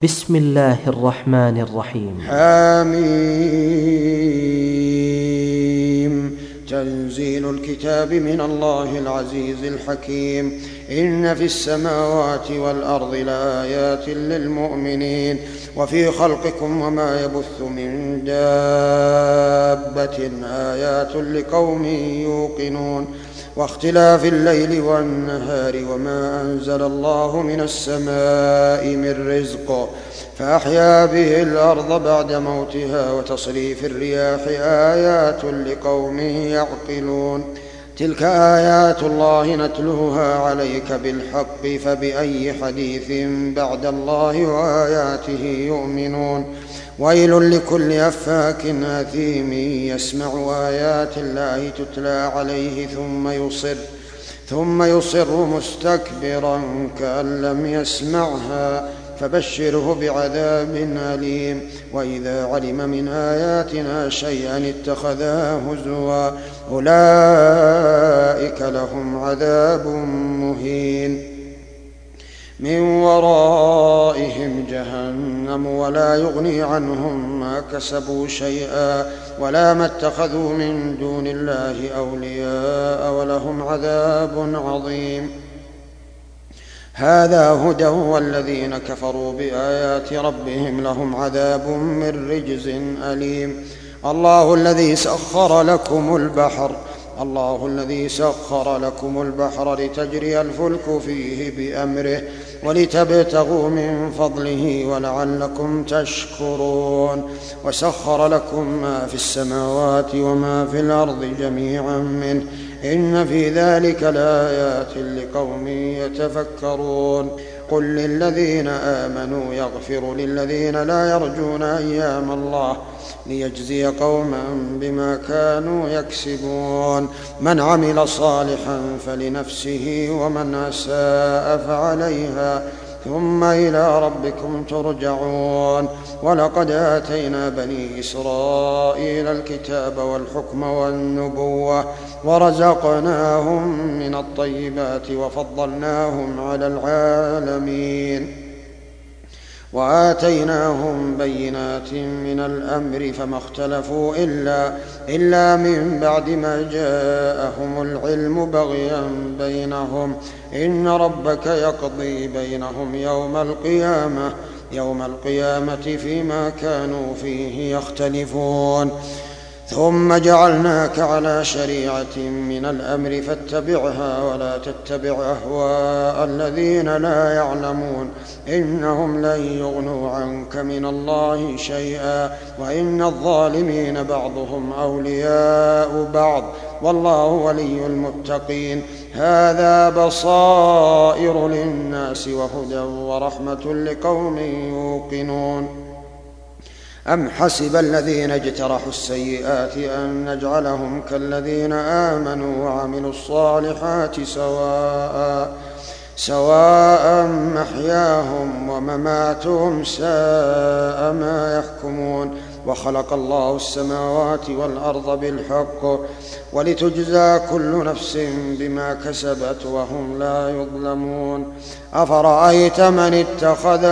بسم الله الرحمن الرحيم. حميم. تنزيل الكتاب من الله العزيز الحكيم. إن في السماوات والأرض لآيات للمؤمنين وفي خلقكم وما يبث من دابة آيات لقوم يوقنون واختلاف الليل والنهار وما أنزل الله من السماء من رزق فأحيا به الأرض بعد موتها وتصريف الرياح آيات لقوم يعقلون. تلك آيات الله نتلوها عليك بالحق فبأي حديث بعد الله وآياته يؤمنون. ويل لكل أفاك أثيم يسمع آيات الله تتلى عليه ثم يصر مستكبرا كأن لم يسمعها فبشره بعذاب أليم. وإذا علم من آياتنا شيئا اتخذاه هزوا أولئك لهم عذاب مهين من ورائهم جهنم ولا يغني عنهم ما كسبوا شيئا ولا ما اتخذوا من دون الله أولياء ولهم عذاب عظيم. هذا هدى والذين كفروا بآيات ربهم لهم عذاب من رجز أليم. الله الذي سخر لكم البحر لتجري الفلك فيه بأمره ولتبتغوا من فضله ولعلكم تشكرون. وسخر لكم ما في السماوات وما في الأرض جميعا منه إن في ذلك لآيات لقوم يتفكرون. قل للذين آمنوا يغفروا للذين لا يرجون أيام الله ليجزي قوما بما كانوا يكسبون. من عمل صالحا فلنفسه ومن أساء فعليها ثم إلى ربكم ترجعون. ولقد آتينا بني إسرائيل الكتاب والحكم والنبوة ورزقناهم من الطيبات وفضلناهم على العالمين وآتيناهم بينات من الأمر فما اختلفوا إلا من بعد ما جاءهم العلم بغيا بينهم إن ربك يقضي بينهم يوم القيامة فيما كانوا فيه يختلفون. ثم جعلناك على شريعة من الأمر فاتبعها ولا تتبع أهواء الذين لا يعلمون إنهم لن يغنوا عنك من الله شيئا وإن الظالمين بعضهم أولياء بعض والله ولي المتقين. هذا بصائر للناس وهدى ورحمة لقوم يوقنون. أم حسب الذين اجترحوا السيئات أن نجعلهم كالذين آمنوا وعملوا الصالحات سواء محياهم ومماتهم ساء ما يحكمون. وخلق الله السماوات والأرض بالحق ولتجزى كل نفس بما كسبت وهم لا يظلمون. أفرأيت من اتخذ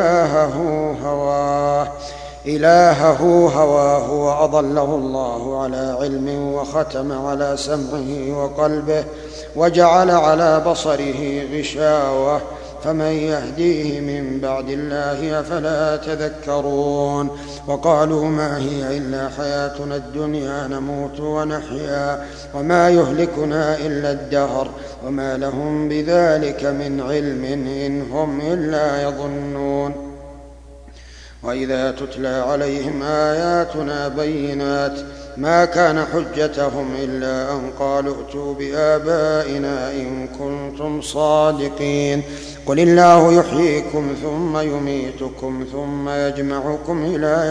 إلهه هواه وأضله الله على علم وختم على سمعه وقلبه وجعل على بصره غشاوة فمن يهديه من بعد الله أفلا تذكرون. وقالوا ما هي إلا حياتنا الدنيا نموت ونحيا وما يهلكنا إلا الدهر وما لهم بذلك من علم إن هم إلا يظنون. وإذا تتلى عليهم آياتنا بينات ما كان حجتهم إلا أن قالوا ائتوا بآبائنا إن كنتم صادقين. قل الله يحييكم ثم يميتكم ثم يجمعكم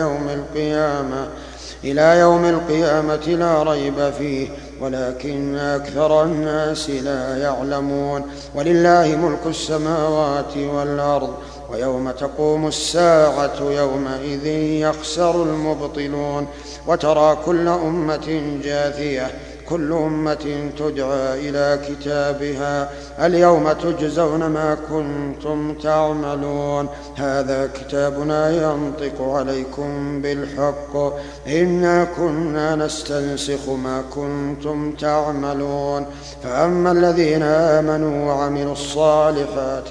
إلى يوم القيامة لا ريب فيه ولكن أكثر الناس لا يعلمون. ولله ملك السماوات والأرض ويوم تقوم الساعة يومئذ يخسر المبطلون. وترى كل أمة جاثية كل أمة تدعى إلى كتابها اليوم تجزون ما كنتم تعملون هذا كتابنا ينطق عليكم بالحق إنا كنا نستنسخ ما كنتم تعملون فأما الذين آمنوا وعملوا الصالحات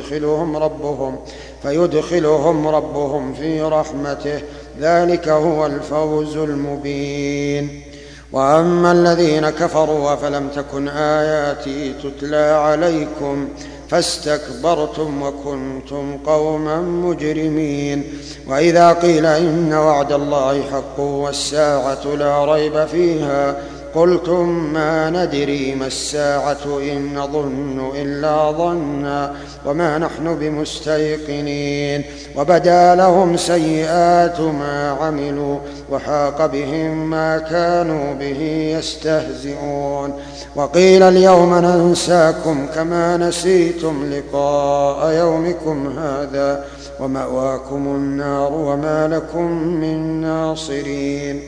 فيدخلهم ربهم في رحمته ذلك هو الفوز المبين وأما الذين كفروا فلم تكن آياتي تتلى عليكم فاستكبرتم وكنتم قوما مجرمين وإذا قيل إن وعد الله حق والساعة لا ريب فيها قلتم ما ندري ما الساعة إن نظن إلا ظنا وما نحن بمستيقنين وبدا لهم سيئات ما عملوا وحاق بهم ما كانوا به يستهزئون وقيل اليوم ننساكم كما نسيتم لقاء يومكم هذا ومأواكم النار وما لكم من ناصرين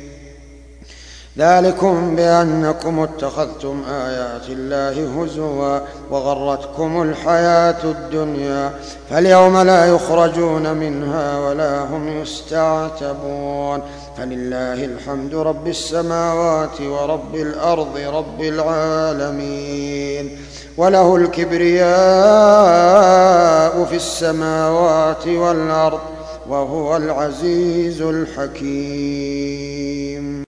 ذلكم بأنكم اتخذتم آيات الله هزوا وغرتكم الحياة الدنيا فاليوم لا يخرجون منها ولا هم يستعتبون فلله الحمد رب السماوات ورب الأرض رب العالمين وله الكبرياء في السماوات والأرض وهو العزيز الحكيم.